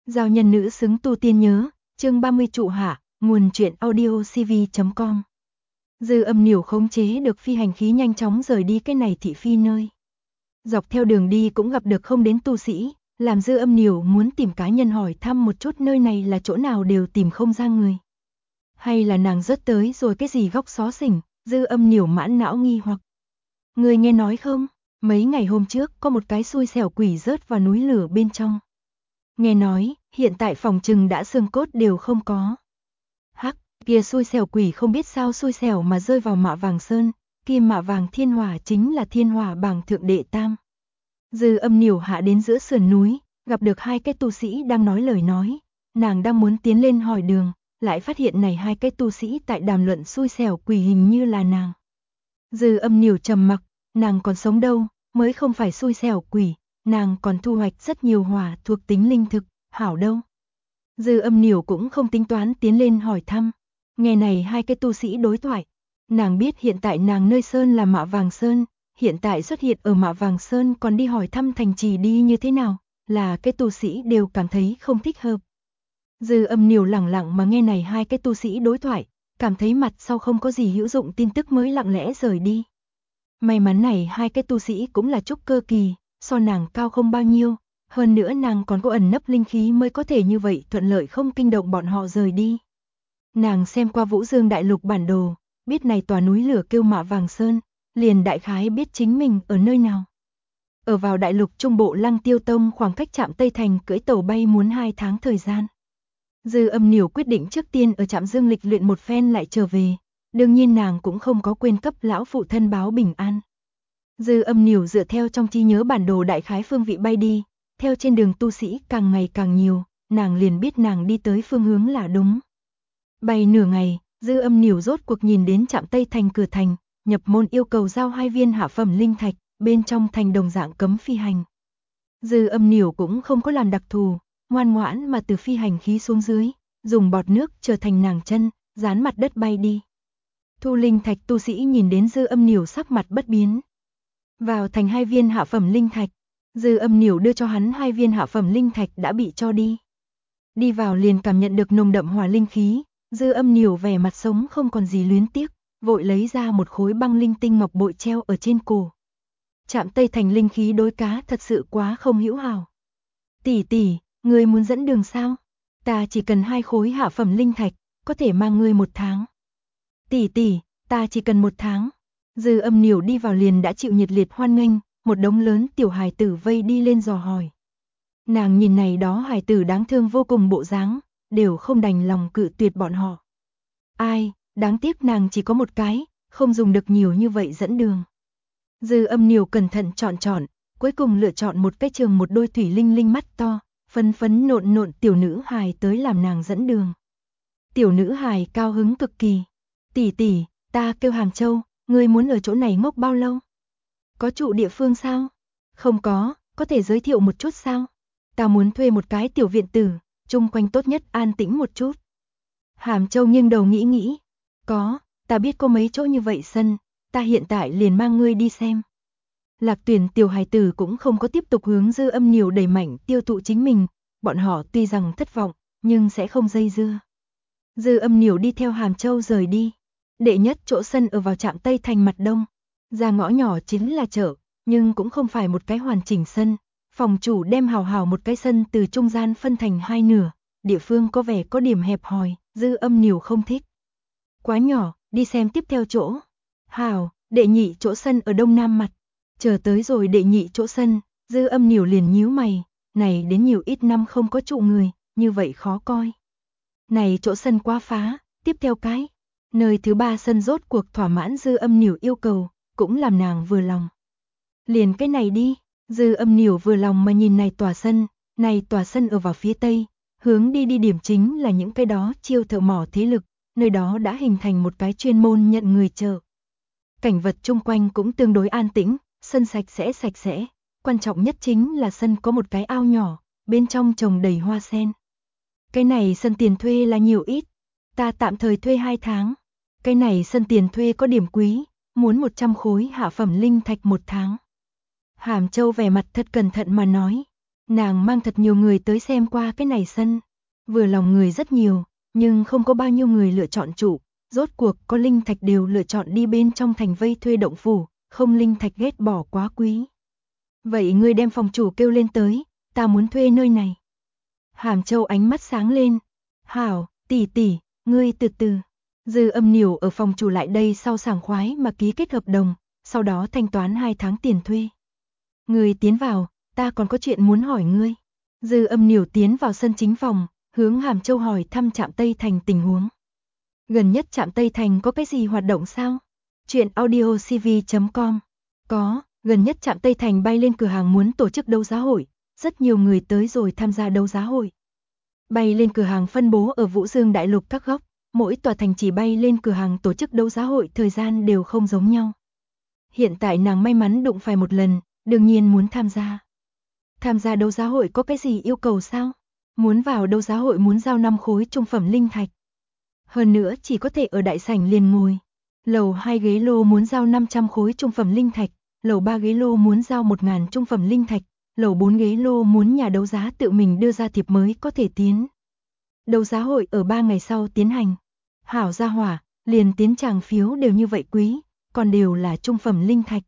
Giao nhân nữ xứng tu tiên nhớ, chương 30 trụ hạ, nguồn truyện audio cv.com. Dư Âm Niểu khống chế được phi hành khí nhanh chóng rời đi cái này thị phi nơi. Dọc theo đường đi cũng gặp được không đến tu sĩ, làm Dư Âm Niểu muốn tìm cá nhân hỏi thăm một chút nơi này là chỗ nào đều tìm không ra người. Hay là nàng rớt tới rồi cái gì góc xó xỉnh, Dư Âm Niểu mãn não nghi hoặc. Người nghe nói không, mấy ngày hôm trước có một cái xui xẻo quỷ rớt vào núi lửa bên trong. Nghe nói, hiện tại phòng trừng đã xương cốt đều không có. Hắc, kia xui xẻo quỷ không biết sao xui xẻo mà rơi vào Mạ Vàng Sơn, kia Mạ Vàng Thiên Hỏa chính là Thiên Hỏa bảng thượng đệ tam. Dư Âm Niểu hạ đến giữa sườn núi, gặp được hai cái tu sĩ đang nói lời nói, nàng đang muốn tiến lên hỏi đường, lại phát hiện này hai cái tu sĩ tại đàm luận xui xẻo quỷ hình như là nàng. Dư Âm Niểu trầm mặc, nàng còn sống đâu, mới không phải xui xẻo quỷ. Nàng còn thu hoạch rất nhiều hỏa thuộc tính linh thực, hảo đâu. Dư Âm Niểu cũng không tính toán tiến lên hỏi thăm. Nghe này hai cái tu sĩ đối thoại. Nàng biết hiện tại nàng nơi sơn là Mạ Vàng Sơn, hiện tại xuất hiện ở Mạ Vàng Sơn còn đi hỏi thăm thành trì đi như thế nào, là cái tu sĩ đều cảm thấy không thích hợp. Dư Âm Niểu lẳng lặng mà nghe này hai cái tu sĩ đối thoại, cảm thấy mặt sau không có gì hữu dụng tin tức mới lặng lẽ rời đi. May mắn này hai cái tu sĩ cũng là trúc cơ kỳ. So nàng cao không bao nhiêu, hơn nữa nàng còn có ẩn nấp linh khí mới có thể như vậy thuận lợi không kinh động bọn họ rời đi. Nàng xem qua Vũ Dương Đại Lục bản đồ, biết này tòa núi lửa kêu Mạ Vàng Sơn, liền đại khái biết chính mình ở nơi nào. Ở vào Đại Lục Trung Bộ Lăng Tiêu Tông khoảng cách Trạm Tây Thành cưỡi tàu bay muốn 2 tháng thời gian. Dư Âm Niểu quyết định trước tiên ở Trạm Dương lịch luyện một phen lại trở về, đương nhiên nàng cũng không có quên cấp lão phụ thân báo bình an. Dư Âm Niểu dựa theo trong trí nhớ bản đồ đại khái phương vị bay đi, theo trên đường tu sĩ càng ngày càng nhiều, nàng liền biết nàng đi tới phương hướng là đúng. Bay nửa ngày, Dư Âm Niểu rốt cuộc nhìn đến Trạm Tây Thành cửa thành, nhập môn yêu cầu giao 2 viên hạ phẩm linh thạch, bên trong thành đồng dạng cấm phi hành. Dư Âm Niểu cũng không có làm đặc thù, ngoan ngoãn mà từ phi hành khí xuống dưới, dùng bọt nước trở thành nàng chân, dán mặt đất bay đi. Thu linh thạch tu sĩ nhìn đến Dư Âm Niểu sắc mặt bất biến. Vào thành 2 viên hạ phẩm linh thạch, Dư Âm Niểu đưa cho hắn 2 viên hạ phẩm linh thạch đã bị cho đi. Đi vào liền cảm nhận được nồng đậm hỏa linh khí, Dư Âm Niểu vẻ mặt sống không còn gì luyến tiếc, vội lấy ra một khối băng linh tinh ngọc bội treo ở trên cổ. Trạm Tây Thành linh khí đối cá thật sự quá không hữu hảo. Tỷ tỷ, ngươi muốn dẫn đường sao? Ta chỉ cần 2 khối hạ phẩm linh thạch, có thể mang ngươi 1 tháng. Tỷ tỷ, ta chỉ cần 1 tháng. Dư Âm Niểu đi vào liền đã chịu nhiệt liệt hoan nghênh, một đống lớn tiểu hài tử vây đi lên dò hỏi. Nàng nhìn này đó hài tử đáng thương vô cùng bộ dáng, đều không đành lòng cự tuyệt bọn họ. Ai, đáng tiếc nàng chỉ có một cái, không dùng được nhiều như vậy dẫn đường. Dư Âm Niểu cẩn thận chọn, cuối cùng lựa chọn một cái trường một đôi thủy linh linh mắt to, phấn phấn nộn nộn tiểu nữ hài tới làm nàng dẫn đường. Tiểu nữ hài cao hứng cực kỳ. Tỷ tỷ, ta kêu Hàm Châu. Ngươi muốn ở chỗ này ngốc bao lâu? Có trụ địa phương sao? Không có thể giới thiệu một chút sao? Ta muốn thuê một cái tiểu viện tử, chung quanh tốt nhất an tĩnh một chút. Hàm Châu nghiêng đầu nghĩ. Có, ta biết có mấy chỗ như vậy sân, ta hiện tại liền mang ngươi đi xem. Lạc Tuyển tiểu hài tử cũng không có tiếp tục hướng Dư Âm Niểu đẩy mạnh tiêu thụ chính mình, bọn họ tuy rằng thất vọng, nhưng sẽ không dây dưa. Dư Âm Niểu đi theo Hàm Châu rời đi. Đệ nhất chỗ sân ở vào Trạm Tây Thành mặt đông, ra ngõ nhỏ chính là chợ, nhưng cũng không phải một cái hoàn chỉnh sân, phòng chủ đem hào một cái sân từ trung gian phân thành 2 nửa, địa phương có vẻ có điểm hẹp hòi, Dư Âm Niểu không thích. Quá nhỏ, đi xem tiếp theo chỗ. Hào, đệ nhị chỗ sân ở đông nam mặt, chờ tới rồi đệ nhị chỗ sân, Dư Âm Niểu liền nhíu mày, này đến nhiều ít năm không có trụ người, như vậy khó coi. Này chỗ sân quá phá, tiếp theo cái. Nơi thứ 3 sân rốt cuộc thỏa mãn Dư Âm Niểu yêu cầu, cũng làm nàng vừa lòng. Liền cái này đi, Dư Âm Niểu vừa lòng mà nhìn này tòa sân ở vào phía tây, hướng đi điểm chính là những cái đó chiêu thợ mỏ thế lực, nơi đó đã hình thành một cái chuyên môn nhận người chợ. Cảnh vật chung quanh cũng tương đối an tĩnh, sân sạch sẽ, quan trọng nhất chính là sân có một cái ao nhỏ, bên trong trồng đầy hoa sen. Cái này sân tiền thuê là nhiều ít, ta tạm thời thuê 2 tháng. Cái này sân tiền thuê có điểm quý, muốn 100 khối hạ phẩm linh thạch 1 tháng. Hàm Châu vẻ mặt thật cẩn thận mà nói. Nàng mang thật nhiều người tới xem qua cái này sân. Vừa lòng người rất nhiều, nhưng không có bao nhiêu người lựa chọn chủ. Rốt cuộc có linh thạch đều lựa chọn đi bên trong thành vây thuê động phủ, không linh thạch ghét bỏ quá quý. Vậy ngươi đem phòng chủ kêu lên tới, ta muốn thuê nơi này. Hàm Châu ánh mắt sáng lên. Hảo, tỷ tỷ, ngươi từ từ. Dư Âm Niểu ở phòng chủ lại đây sau sảng khoái mà ký kết hợp đồng, sau đó thanh toán 2 tháng tiền thuê. Ngươi tiến vào, ta còn có chuyện muốn hỏi ngươi. Dư Âm Niểu tiến vào sân chính phòng, hướng Hàm Châu hỏi thăm Trạm Tây Thành tình huống. Gần nhất Trạm Tây Thành có cái gì hoạt động sao? Chuyện audiocv.com. Có, gần nhất Trạm Tây Thành bay lên cửa hàng muốn tổ chức đấu giá hội, rất nhiều người tới rồi tham gia đấu giá hội. Bay lên cửa hàng phân bố ở Vũ Dương Đại Lục các góc, mỗi tòa thành chỉ bay lên cửa hàng tổ chức đấu giá hội thời gian đều không giống nhau. Hiện tại nàng may mắn đụng phải một lần, đương nhiên muốn tham gia. Tham gia đấu giá hội có cái gì yêu cầu sao? Muốn vào đấu giá hội muốn giao 5 khối trung phẩm linh thạch. Hơn nữa chỉ có thể ở đại sảnh liền ngồi. Lầu 2 ghế lô muốn giao 500 khối trung phẩm linh thạch, lầu 3 ghế lô muốn giao 1000 trung phẩm linh thạch, lầu 4 ghế lô muốn nhà đấu giá tự mình đưa ra thiệp mới có thể tiến. Đấu giá hội ở 3 ngày sau tiến hành. Hảo gia hỏa, liền tiến tràng phiếu đều như vậy quý, còn đều là trung phẩm linh thạch.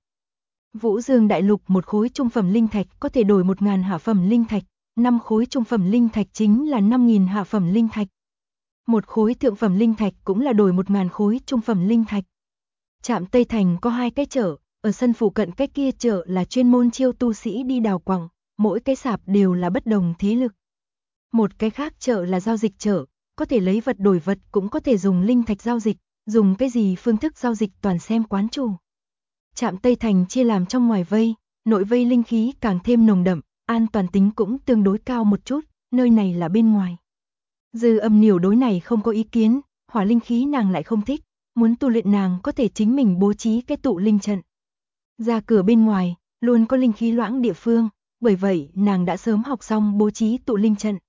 Vũ Dương Đại Lục một khối trung phẩm linh thạch có thể đổi 1000 hạ phẩm linh thạch, 5 khối trung phẩm linh thạch chính là 5000 hạ phẩm linh thạch. Một khối thượng phẩm linh thạch cũng là đổi 1000 khối trung phẩm linh thạch. Trạm Tây Thành có 2 cái chợ, ở sân phụ cận cái kia chợ là chuyên môn chiêu tu sĩ đi đào quặng, mỗi cái sạp đều là bất đồng thế lực. Một cái khác chợ là giao dịch chợ, có thể lấy vật đổi vật cũng có thể dùng linh thạch giao dịch, dùng cái gì phương thức giao dịch toàn xem quán chủ. Trạm Tây Thành chia làm trong ngoài vây, nội vây linh khí càng thêm nồng đậm, an toàn tính cũng tương đối cao một chút, nơi này là bên ngoài. Dư Âm Niểu đối này không có ý kiến, hỏa linh khí nàng lại không thích, muốn tu luyện nàng có thể chính mình bố trí cái tụ linh trận. Ra cửa bên ngoài, luôn có linh khí loãng địa phương, bởi vậy nàng đã sớm học xong bố trí tụ linh trận.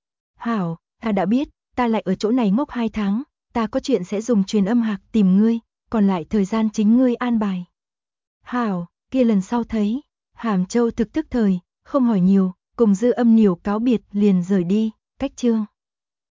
Hảo, ta đã biết, ta lại ở chỗ này ngốc 2 tháng, ta có chuyện sẽ dùng truyền âm hạc tìm ngươi, còn lại thời gian chính ngươi an bài. Hảo, kia lần sau thấy. Hàm Châu thực tức thời, không hỏi nhiều, cùng Dư Âm Niểu cáo biệt liền rời đi, cách chương.